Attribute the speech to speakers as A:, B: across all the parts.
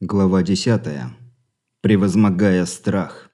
A: Глава 10. Превозмогая страх.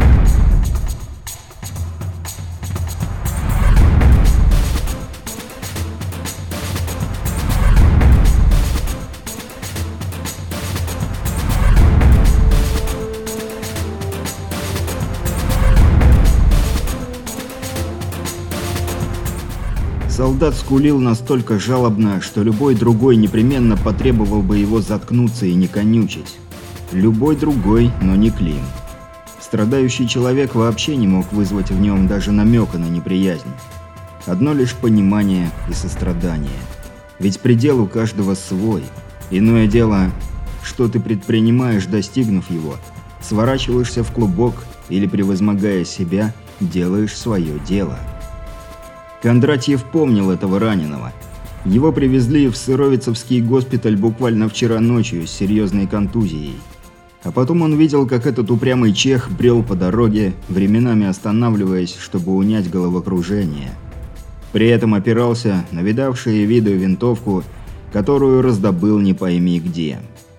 A: Солдат скулил настолько жалобно, что любой другой непременно потребовал бы его заткнуться и не конючить. Любой другой, но не Клим. Страдающий человек вообще не мог вызвать в нем даже намека на неприязнь. Одно лишь понимание и сострадание. Ведь предел у каждого свой. Иное дело, что ты предпринимаешь, достигнув его. Сворачиваешься в клубок или, превозмогая себя, делаешь свое дело. Кондратьев помнил этого раненого. Его привезли в Сыровицевский госпиталь буквально вчера ночью с серьезной контузией. А потом он видел, как этот упрямый чех брел по дороге, временами останавливаясь, чтобы унять головокружение. При этом опирался на видавшие виды винтовку, которую раздобыл не пойми где.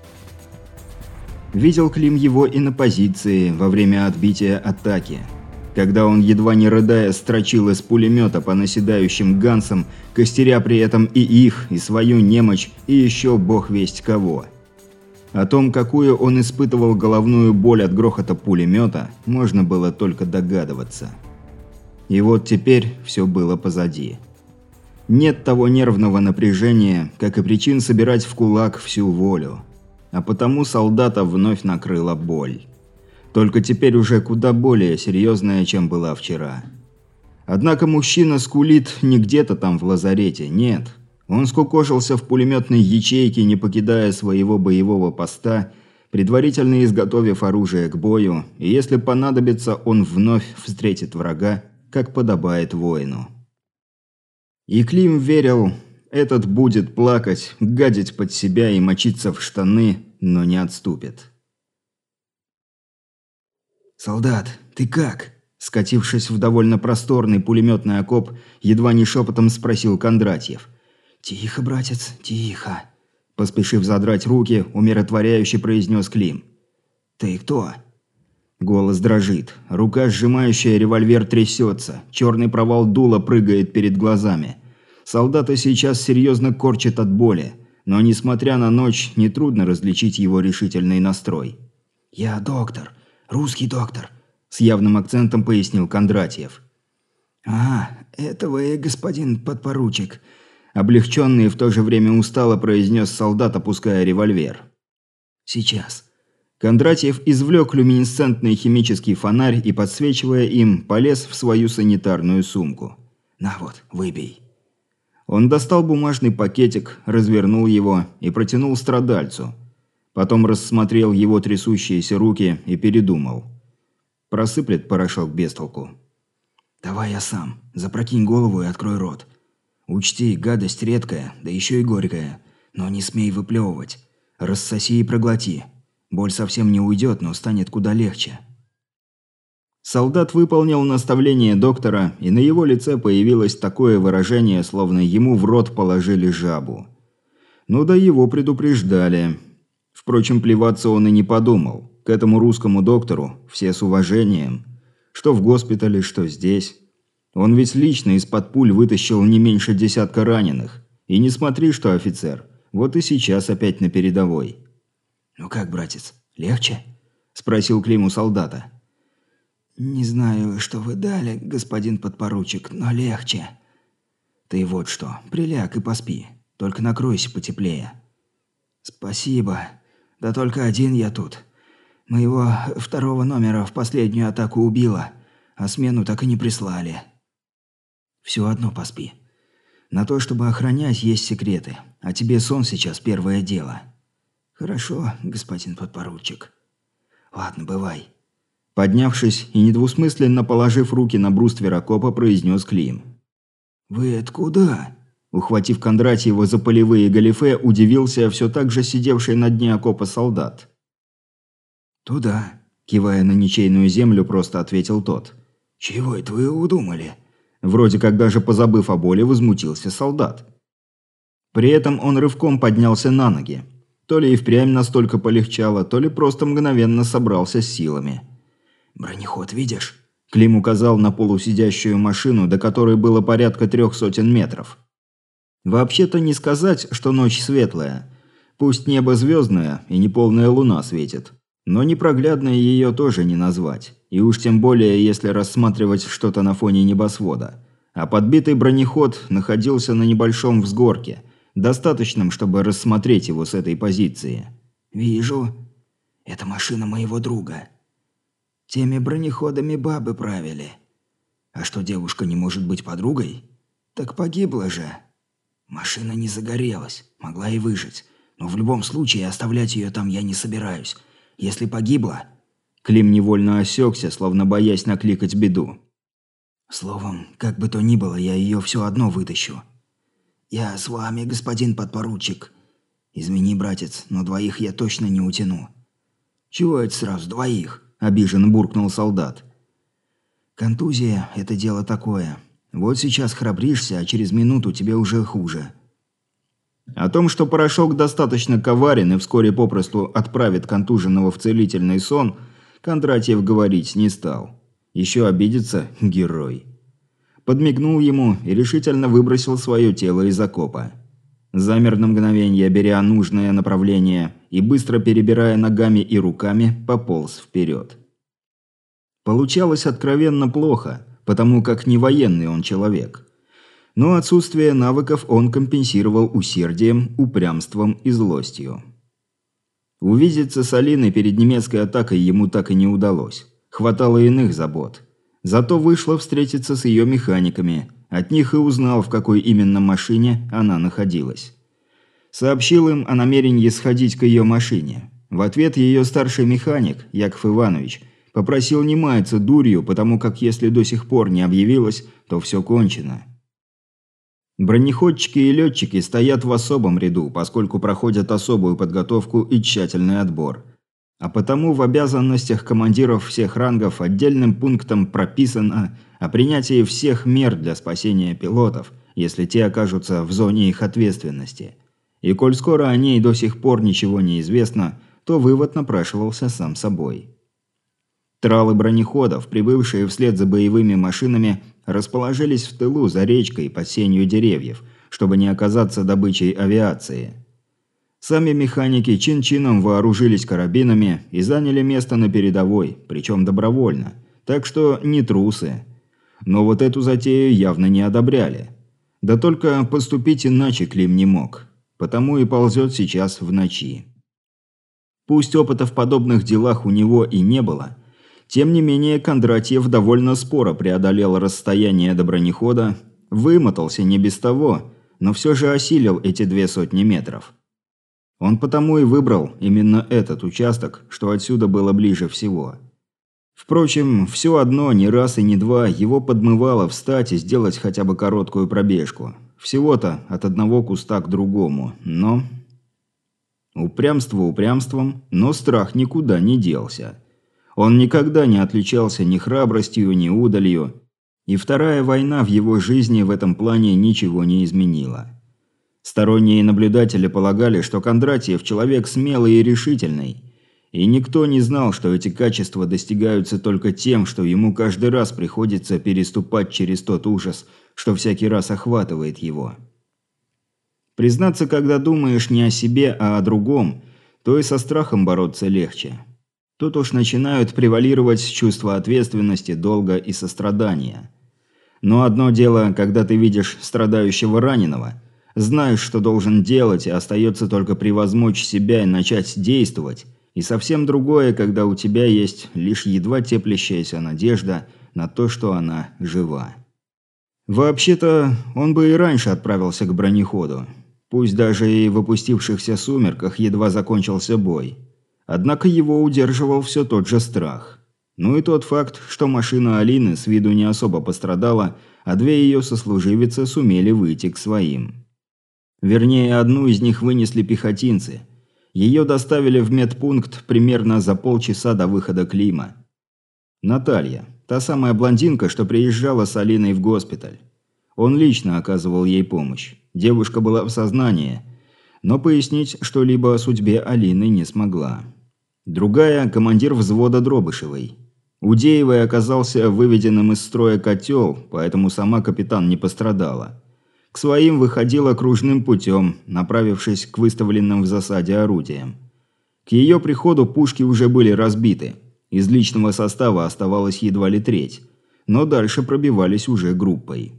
A: Видел Клим его и на позиции во время отбития атаки, когда он, едва не рыдая, строчил из пулемета по наседающим гансам, костеря при этом и их, и свою немощь, и еще бог весть кого. О том, какую он испытывал головную боль от грохота пулемета, можно было только догадываться. И вот теперь все было позади. Нет того нервного напряжения, как и причин собирать в кулак всю волю. А потому солдата вновь накрыла боль. Только теперь уже куда более серьезная, чем была вчера. Однако мужчина скулит не где-то там в лазарете, нет. Он скукожился в пулеметной ячейке, не покидая своего боевого поста, предварительно изготовив оружие к бою, и если понадобится, он вновь встретит врага, как подобает воину. И Клим верил, этот будет плакать, гадить под себя и мочиться в штаны, но не отступит. «Солдат, ты как?» Скатившись в довольно просторный пулеметный окоп, едва не шепотом спросил Кондратьев. «Тихо, братец, тихо», – поспешив задрать руки, умиротворяюще произнес Клим. «Ты кто?» Голос дрожит, рука, сжимающая револьвер, трясется, черный провал дула прыгает перед глазами. Солдата сейчас серьезно корчит от боли, но, несмотря на ночь, нетрудно различить его решительный настрой. «Я доктор. Русский доктор», – с явным акцентом пояснил Кондратьев. «А, это вы, господин подпоручик», – облегченный и в то же время устало произнес солдат, опуская револьвер. «Сейчас». Кондратьев извлек люминесцентный химический фонарь и, подсвечивая им, полез в свою санитарную сумку. «На вот, выбей». Он достал бумажный пакетик, развернул его и протянул страдальцу. Потом рассмотрел его трясущиеся руки и передумал. Просыплет порошок без толку. «Давай я сам. Запрокинь голову и открой рот. Учти, гадость редкая, да еще и горькая. Но не смей выплевывать. Рассоси и проглоти. Боль совсем не уйдет, но станет куда легче». Солдат выполнил наставление доктора, и на его лице появилось такое выражение, словно ему в рот положили жабу. Ну да его предупреждали. Впрочем, плеваться он и не подумал. К этому русскому доктору все с уважением. Что в госпитале, что здесь. Он ведь лично из-под пуль вытащил не меньше десятка раненых. И не смотри, что офицер. Вот и сейчас опять на передовой. «Ну как, братец, легче?» – спросил Клим у солдата. «Не знаю, что вы дали, господин подпоручик, но легче». «Ты вот что, приляг и поспи. Только накройся потеплее». «Спасибо. Да только один я тут. Моего второго номера в последнюю атаку убило, а смену так и не прислали». «Все одно поспи. На то, чтобы охранять, есть секреты, а тебе сон сейчас первое дело». «Хорошо, господин подпоручик». «Ладно, бывай». Поднявшись и недвусмысленно положив руки на бруствер окопа, произнес Клим. «Вы откуда?» Ухватив Кондратьева за полевые галифе, удивился все так же сидевший на дне окопа солдат. «Туда», – кивая на ничейную землю, просто ответил тот. «Чего это вы удумали?» Вроде как даже позабыв о боли, возмутился солдат. При этом он рывком поднялся на ноги. То ли и впрямь настолько полегчало, то ли просто мгновенно собрался с силами. «Бронеход видишь?» Клим указал на полусидящую машину, до которой было порядка 300 метров. Вообще-то не сказать, что ночь светлая. Пусть небо звездное и неполная луна светит. Но непроглядной ее тоже не назвать. И уж тем более, если рассматривать что-то на фоне небосвода. А подбитый бронеход находился на небольшом взгорке, достаточном, чтобы рассмотреть его с этой позиции. «Вижу. Это машина моего друга. Теми бронеходами бабы правили. А что, девушка не может быть подругой? Так погибла же. Машина не загорелась, могла и выжить. Но в любом случае оставлять ее там я не собираюсь. Если погибла...» Клим невольно осекся, словно боясь накликать беду. «Словом, как бы то ни было, я ее все одно вытащу. Я с вами, господин подпоручик. Извини, братец, но двоих я точно не утяну». «Чего это сразу двоих?» – обиженно буркнул солдат. «Контузия – это дело такое. Вот сейчас храбришься, а через минуту тебе уже хуже». О том, что порошок достаточно коварен и вскоре попросту отправит контуженного в целительный сон, Кондратьев говорить не стал. Еще обидится герой. Подмигнул ему и решительно выбросил свое тело из окопа. Замер на мгновение, беря нужное направление, и быстро перебирая ногами и руками, пополз вперед. Получалось откровенно плохо, потому как не военный он человек. Но отсутствие навыков он компенсировал усердием, упрямством и злостью. Увидеться с Алиной перед немецкой атакой ему так и не удалось. Хватало иных забот. Зато вышло встретиться с ее механиками. От них и узнал, в какой именно машине она находилась. Сообщил им о намерении сходить к ее машине. В ответ ее старший механик, Яков Иванович, попросил не маяться дурью, потому как если до сих пор не объявилось, то все кончено. Бронеходчики и летчики стоят в особом ряду, поскольку проходят особую подготовку и тщательный отбор. А потому в обязанностях командиров всех рангов отдельным пунктом прописано о принятии всех мер для спасения пилотов, если те окажутся в зоне их ответственности. И коль скоро о ней до сих пор ничего не известно, то вывод напрашивался сам собой. Тралы бронеходов, прибывшие вслед за боевыми машинами, расположились в тылу за речкой под сенью деревьев, чтобы не оказаться добычей авиации. Сами механики чин-чином вооружились карабинами и заняли место на передовой, причем добровольно, так что не трусы. Но вот эту затею явно не одобряли. Да только поступить иначе Клим не мог, потому и ползет сейчас в ночи. Пусть опыта в подобных делах у него и не было, тем не менее Кондратьев довольно споро преодолел расстояние до бронехода, вымотался не без того, но все же осилил эти 200 метров. Он потому и выбрал именно этот участок, что отсюда было ближе всего. Впрочем, все одно, ни раз и ни два, его подмывало встать и сделать хотя бы короткую пробежку. Всего-то от одного куста к другому, но... Упрямство упрямством, но страх никуда не делся. Он никогда не отличался ни храбростью, ни удалью, и Вторая война в его жизни в этом плане ничего не изменила. Сторонние наблюдатели полагали, что Кондратьев человек смелый и решительный, и никто не знал, что эти качества достигаются только тем, что ему каждый раз приходится переступать через тот ужас, что всякий раз охватывает его. Признаться, когда думаешь не о себе, а о другом, то и со страхом бороться легче. Тут уж начинают превалировать чувства ответственности, долга и сострадания. Но одно дело, когда ты видишь страдающего раненого, знаешь, что должен делать, и остается только превозмочь себя и начать действовать, и совсем другое, когда у тебя есть лишь едва теплящаяся надежда на то, что она жива. Вообще-то, он бы и раньше отправился к бронеходу. Пусть даже и в опустившихся сумерках едва закончился бой. Однако его удерживал все тот же страх. Ну и тот факт, что машина Алины с виду не особо пострадала, а две ее сослуживицы сумели выйти к своим. Вернее, одну из них вынесли пехотинцы. Ее доставили в медпункт примерно за полчаса до выхода Клима. Наталья, та самая блондинка, что приезжала с Алиной в госпиталь. Он лично оказывал ей помощь. Девушка была в сознании. но пояснить что-либо о судьбе Алины не смогла. Другая – командир взвода Дробышевой. У Деевой оказался выведенным из строя котел, поэтому сама капитан не пострадала. К своим выходила кружным путем, направившись к выставленным в засаде орудиям. К ее приходу пушки уже были разбиты. Из личного состава оставалась едва ли треть, но дальше пробивались уже группой.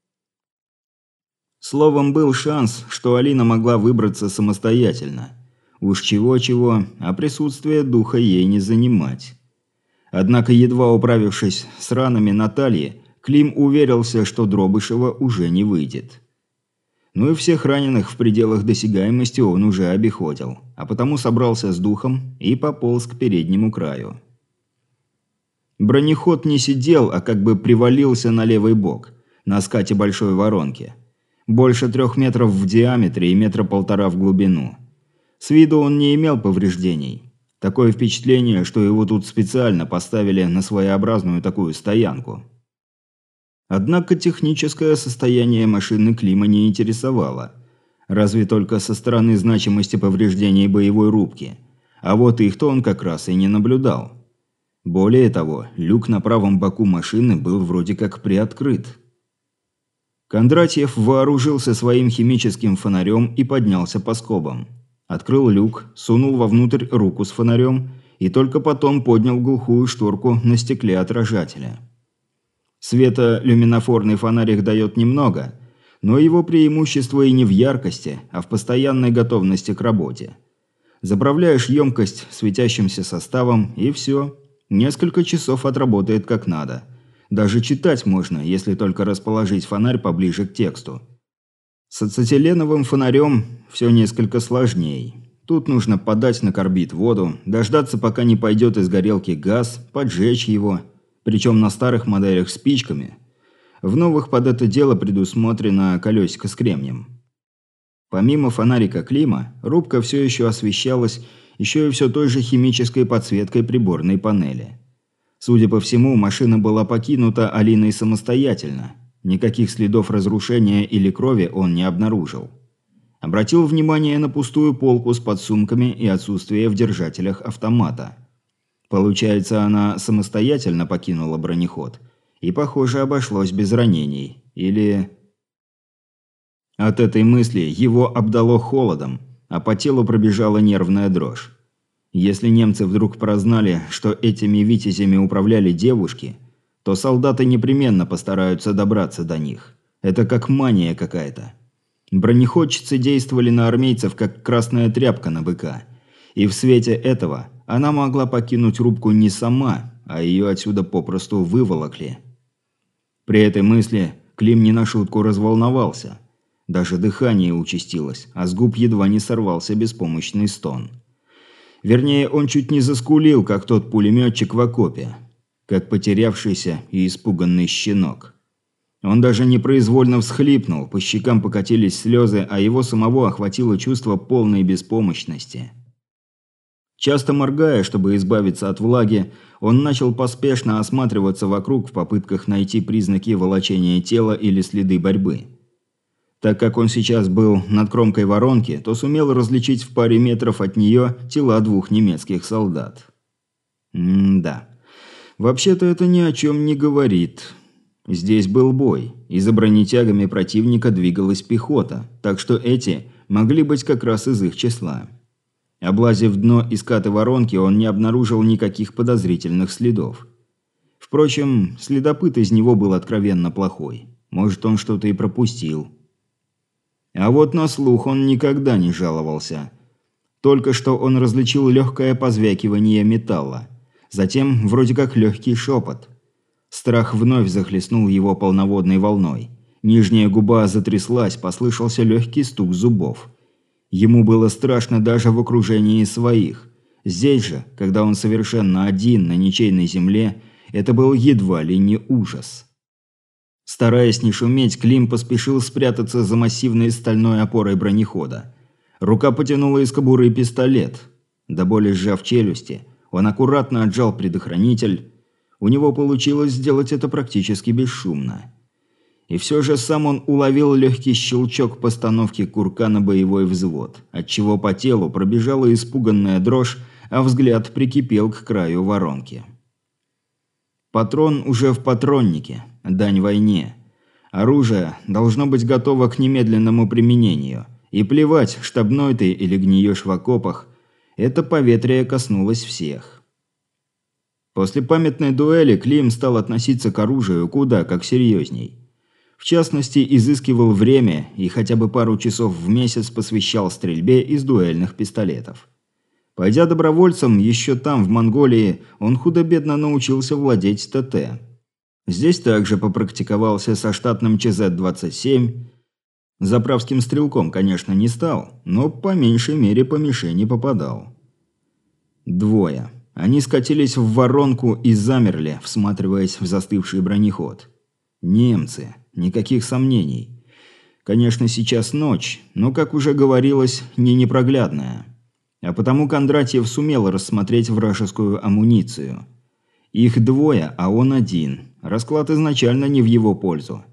A: Словом, был шанс, что Алина могла выбраться самостоятельно. Уж чего-чего, а присутствие духа ей не занимать. Однако, едва управившись с ранами Натальи, Клим уверился, что Дробышева уже не выйдет. Ну и всех раненых в пределах досягаемости он уже обиходил, а потому собрался с духом и пополз к переднему краю. Бронеход не сидел, а как бы привалился на левый бок, на скате большой воронки. Больше 3 метров в диаметре и 1,5 метра в глубину. С виду он не имел повреждений. Такое впечатление, что его тут специально поставили на своеобразную такую стоянку. Однако техническое состояние машины Клима не интересовало. Разве только со стороны значимости повреждений боевой рубки. А вот их-то он как раз и не наблюдал. Более того, люк на правом боку машины был вроде как приоткрыт. Кондратьев вооружился своим химическим фонарем и поднялся по скобам. Открыл люк, сунул вовнутрь руку с фонарем и только потом поднял глухую шторку на стекле отражателя. Света люминофорный фонарик дает немного, но его преимущество и не в яркости, а в постоянной готовности к работе. Заправляешь емкость светящимся составом и все. Несколько часов отработает как надо. Даже читать можно, если только расположить фонарь поближе к тексту. С ацетиленовым фонарем все несколько сложней. Тут нужно подать на карбид воду, дождаться, пока не пойдет из горелки газ, поджечь его, причем на старых моделях спичками. В новых под это дело предусмотрено колесико с кремнием. Помимо фонарика Клима, рубка все еще освещалась еще и все той же химической подсветкой приборной панели. Судя по всему, машина была покинута Алиной самостоятельно. Никаких следов разрушения или крови он не обнаружил. Обратил внимание на пустую полку с подсумками и отсутствие в держателях автомата. Получается, она самостоятельно покинула бронеход. И, похоже, обошлось без ранений. Или... От этой мысли его обдало холодом, а по телу пробежала нервная дрожь. Если немцы вдруг прознали, что этими витязями управляли девушки, то солдаты непременно постараются добраться до них. Это как мания какая-то. Бронеходчицы действовали на армейцев, как красная тряпка на быка. И в свете этого она могла покинуть рубку не сама, а ее отсюда попросту выволокли. При этой мысли Клим не на шутку разволновался. Даже дыхание участилось, а с губ едва не сорвался беспомощный стон. Вернее, он чуть не заскулил, как тот пулеметчик в окопе. Как потерявшийся и испуганный щенок. Он даже непроизвольно всхлипнул, по щекам покатились слезы, а его самого охватило чувство полной беспомощности. Часто моргая, чтобы избавиться от влаги, он начал поспешно осматриваться вокруг в попытках найти признаки волочения тела или следы борьбы. Так как он сейчас был над кромкой воронки, то сумел различить в паре метров от нее тела 2 немецких солдат. Да. Вообще-то это ни о чем не говорит. Здесь был бой, и за бронетягами противника двигалась пехота, так что эти могли быть как раз из их числа. Облазив дно и скаты воронки, он не обнаружил никаких подозрительных следов. Впрочем, следопыт из него был откровенно плохой. Может, он что-то и пропустил. А вот на слух он никогда не жаловался. Только что он различил легкое позвякивание металла. Затем вроде как легкий шепот. Страх вновь захлестнул его полноводной волной. Нижняя губа затряслась, послышался легкий стук зубов. Ему было страшно даже в окружении своих. Здесь же, когда он совершенно один на ничейной земле, это был едва ли не ужас. Стараясь не шуметь, Клим поспешил спрятаться за массивной стальной опорой бронехода. Рука потянула из кобуры пистолет. До боли сжав челюсти, он аккуратно отжал предохранитель. У него получилось сделать это практически бесшумно. И все же сам он уловил легкий щелчок постановки курка на боевой взвод, отчего по телу пробежала испуганная дрожь, а взгляд прикипел к краю воронки. Патрон уже в патроннике, дань войне. Оружие должно быть готово к немедленному применению. И плевать, штабной ты или гниешь в окопах, это поветрие коснулось всех. После памятной дуэли Клим стал относиться к оружию куда как серьезней. В частности, изыскивал время и хотя бы пару часов в месяц посвящал стрельбе из дуэльных пистолетов. Пойдя добровольцем, еще там, в Монголии, он худо-бедно научился владеть ТТ. Здесь также попрактиковался со штатным ЧЗ-27. Заправским стрелком, конечно, не стал, но по меньшей мере по мишени попадал. Двое. Они скатились в воронку и замерли, всматриваясь в застывший бронеход. Немцы. Никаких сомнений. Конечно, сейчас ночь, но, как уже говорилось, не непроглядная. А потому Кондратьев сумел рассмотреть вражескую амуницию. Их двое, а он один. Расклад изначально не в его пользу.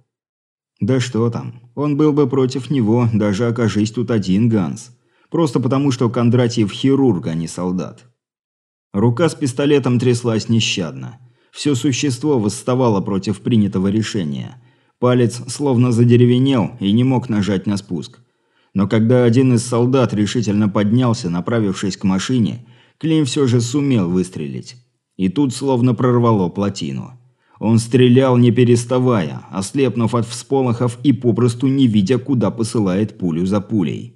A: Да что там, он был бы против него, даже окажись тут один Ганс. Просто потому, что Кондратьев хирург, а не солдат. Рука с пистолетом тряслась нещадно. Все существо восставало против принятого решения. Палец словно задеревенел и не мог нажать на спуск. Но когда один из солдат решительно поднялся, направившись к машине, Клим все же сумел выстрелить. И тут словно прорвало плотину. Он стрелял не переставая, ослепнув от всполохов и попросту не видя, куда посылает пулю за пулей.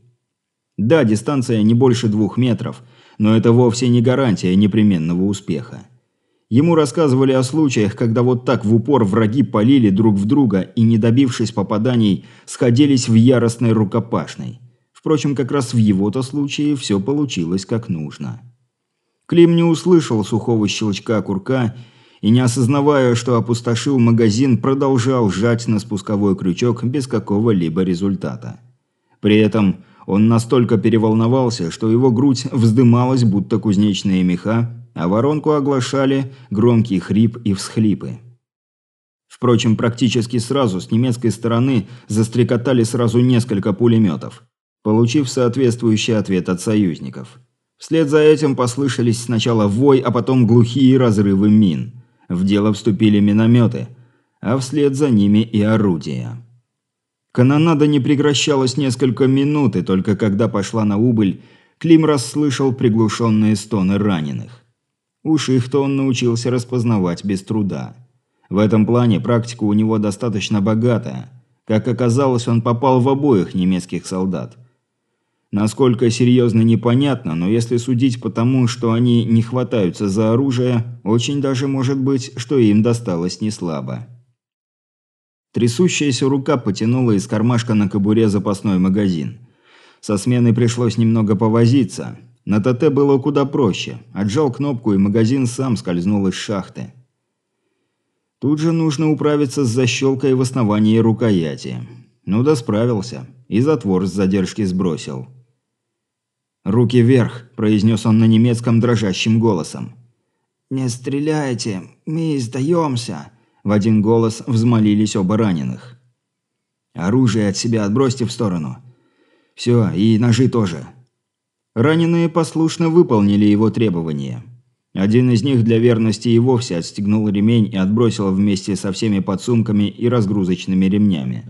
A: Да, дистанция не больше 2 метров, но это вовсе не гарантия непременного успеха. Ему рассказывали о случаях, когда вот так в упор враги палили друг в друга и, не добившись попаданий, сходились в яростной рукопашной. Впрочем, как раз в его-то случае все получилось как нужно. Клим не услышал сухого щелчка курка и, не осознавая, что опустошил магазин, продолжал жать на спусковой крючок без какого-либо результата. При этом он настолько переволновался, что его грудь вздымалась, будто кузнечные меха, а воронку оглашали громкий хрип и всхлипы. Впрочем, практически сразу с немецкой стороны застрекотали сразу несколько пулеметов, получив соответствующий ответ от союзников. Вслед за этим послышались сначала вой, а потом глухие разрывы мин. В дело вступили минометы, а вслед за ними и орудия. Канонада не прекращалась несколько минут, и только когда пошла на убыль, Клим расслышал приглушенные стоны раненых. Уж их-то он научился распознавать без труда. В этом плане практика у него достаточно богатая. Как оказалось, он попал в обоих немецких солдат. Насколько серьезно, непонятно, но если судить по тому, что они не хватаются за оружие, очень даже может быть, что им досталось неслабо. Трясущаяся рука потянула из кармашка на кобуре запасной магазин. Со сменой пришлось немного повозиться. На ТТ было куда проще. Отжал кнопку, и магазин сам скользнул из шахты. Тут же нужно управиться с защелкой в основании рукояти. Ну да справился. И затвор с задержки сбросил. «Руки вверх», – произнес он на немецком дрожащим голосом. «Не стреляйте, мы сдаемся», – в один голос взмолились оба раненых. «Оружие от себя отбросьте в сторону. Все, и ножи тоже». Раненые послушно выполнили его требования. Один из них для верности и вовсе отстегнул ремень и отбросил вместе со всеми подсумками и разгрузочными ремнями.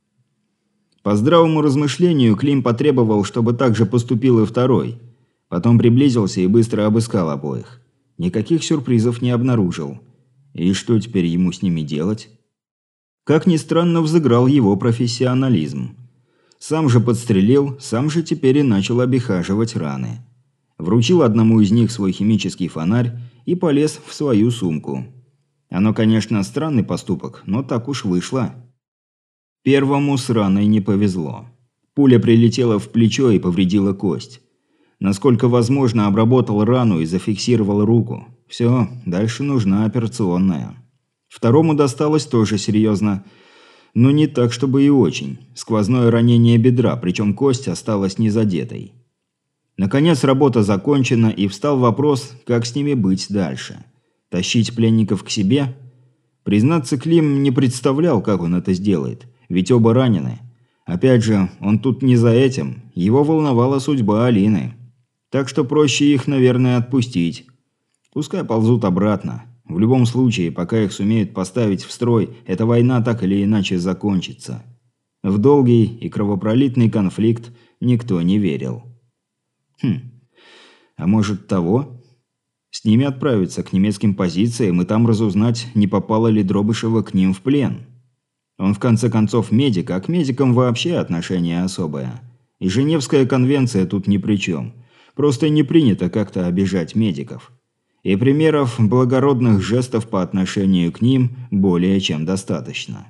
A: По здравому размышлению Клим потребовал, чтобы так же поступил и второй. Потом приблизился и быстро обыскал обоих. Никаких сюрпризов не обнаружил. И что теперь ему с ними делать? Как ни странно, взыграл его профессионализм. Сам же подстрелил, сам же теперь и начал обихаживать раны. Вручил одному из них свой химический фонарь и полез в свою сумку. Оно, конечно, странный поступок, но так уж вышло. Первому с раной не повезло. Пуля прилетела в плечо и повредила кость. Насколько возможно, обработал рану и зафиксировал руку. Все, дальше нужна операционная. Второму досталось тоже серьезно, но не так, чтобы и очень. Сквозное ранение бедра, причем кость осталась незадетой. Наконец работа закончена, и встал вопрос, как с ними быть дальше. Тащить пленников к себе? Признаться, Клим не представлял, как он это сделает, ведь оба ранены. Опять же, он тут не за этим, его волновала судьба Алины. Так что проще их, наверное, отпустить. Пускай ползут обратно. В любом случае, пока их сумеют поставить в строй, эта война так или иначе закончится. В долгий и кровопролитный конфликт никто не верил. А может того? С ними отправиться к немецким позициям и там разузнать, не попало ли Дробышева к ним в плен. Он в конце концов медик, а к медикам вообще отношение особое. И Женевская конвенция тут ни при чем. Просто не принято как-то обижать медиков. И примеров благородных жестов по отношению к ним более чем достаточно.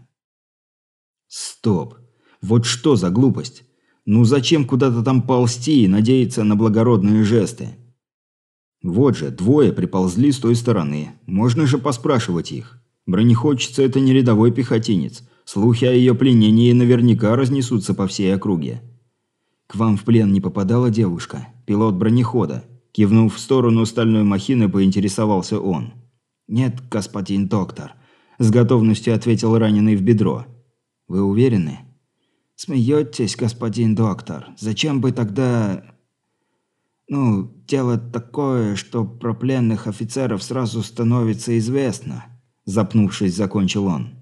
A: Стоп. Вот что за глупость? Ну зачем куда-то там ползти и надеяться на благородные жесты? Вот же, двое приползли с той стороны. Можно же поспрашивать их. Бронеходчица – это не рядовой пехотинец. Слухи о ее пленении наверняка разнесутся по всей округе. «К вам в плен не попадала девушка? Пилот бронехода?» Кивнув в сторону стальной махины, поинтересовался он. «Нет, господин доктор», – с готовностью ответил раненый в бедро. «Вы уверены?» «Смеетесь, господин доктор. Зачем бы тогда...» «Ну, дело такое, что про пленных офицеров сразу становится известно», – запнувшись, закончил он.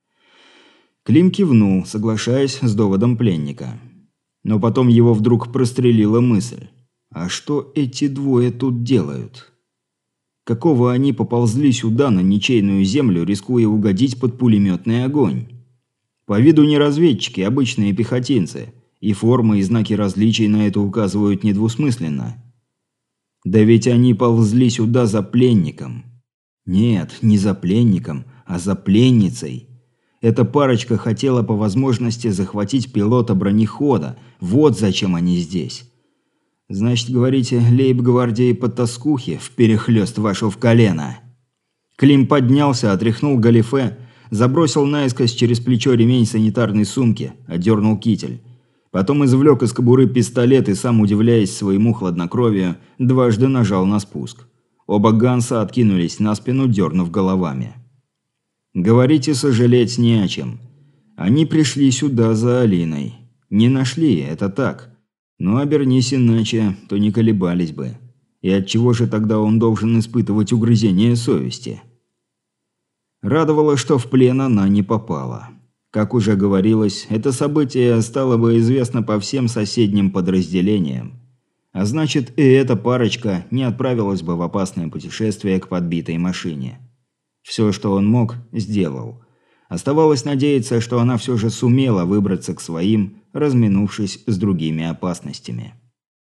A: Клим кивнул, соглашаясь с доводом пленника. Но потом его вдруг прострелила мысль. А что эти двое тут делают? Какого они поползли сюда, на ничейную землю, рискуя угодить под пулеметный огонь? По виду не разведчики, обычные пехотинцы. И формы, и знаки различий на это указывают недвусмысленно. Да ведь они ползли сюда за пленником. Нет, не за пленником, а за пленницей. Эта парочка хотела по возможности захватить пилота бронехода. Вот зачем они здесь. Значит, говорите, лейб-гвардии потаскухи вперехлёст вашу в колено. Клим поднялся, отряхнул галифе, забросил наискось через плечо ремень санитарной сумки, отдернул китель. Потом извлек из кобуры пистолет и, сам удивляясь своему хладнокровию, дважды нажал на спуск. Оба Ганса откинулись на спину, дернув головами. Говорить и сожалеть не о чем. Они пришли сюда за Алиной. Не нашли, это так. Но обернись иначе, то не колебались бы. И отчего же тогда он должен испытывать угрызение совести? Радовало, что в плен она не попала. Как уже говорилось, это событие стало бы известно по всем соседним подразделениям. А значит, и эта парочка не отправилась бы в опасное путешествие к подбитой машине. Все, что он мог, сделал. Оставалось надеяться, что она все же сумела выбраться к своим, разминувшись с другими опасностями.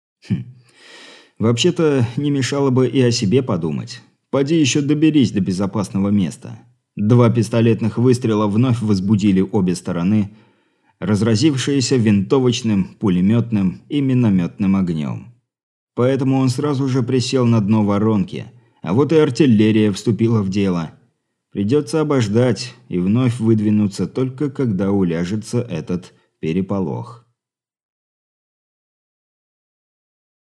A: Вообще-то, не мешало бы и о себе подумать. Поди еще доберись до безопасного места. 2 пистолетных выстрела вновь возбудили обе стороны, разразившиеся винтовочным, пулеметным и минометным огнем. Поэтому он сразу же присел на дно воронки, а вот и артиллерия вступила в дело. Придется обождать и вновь выдвинуться только когда уляжется этот переполох.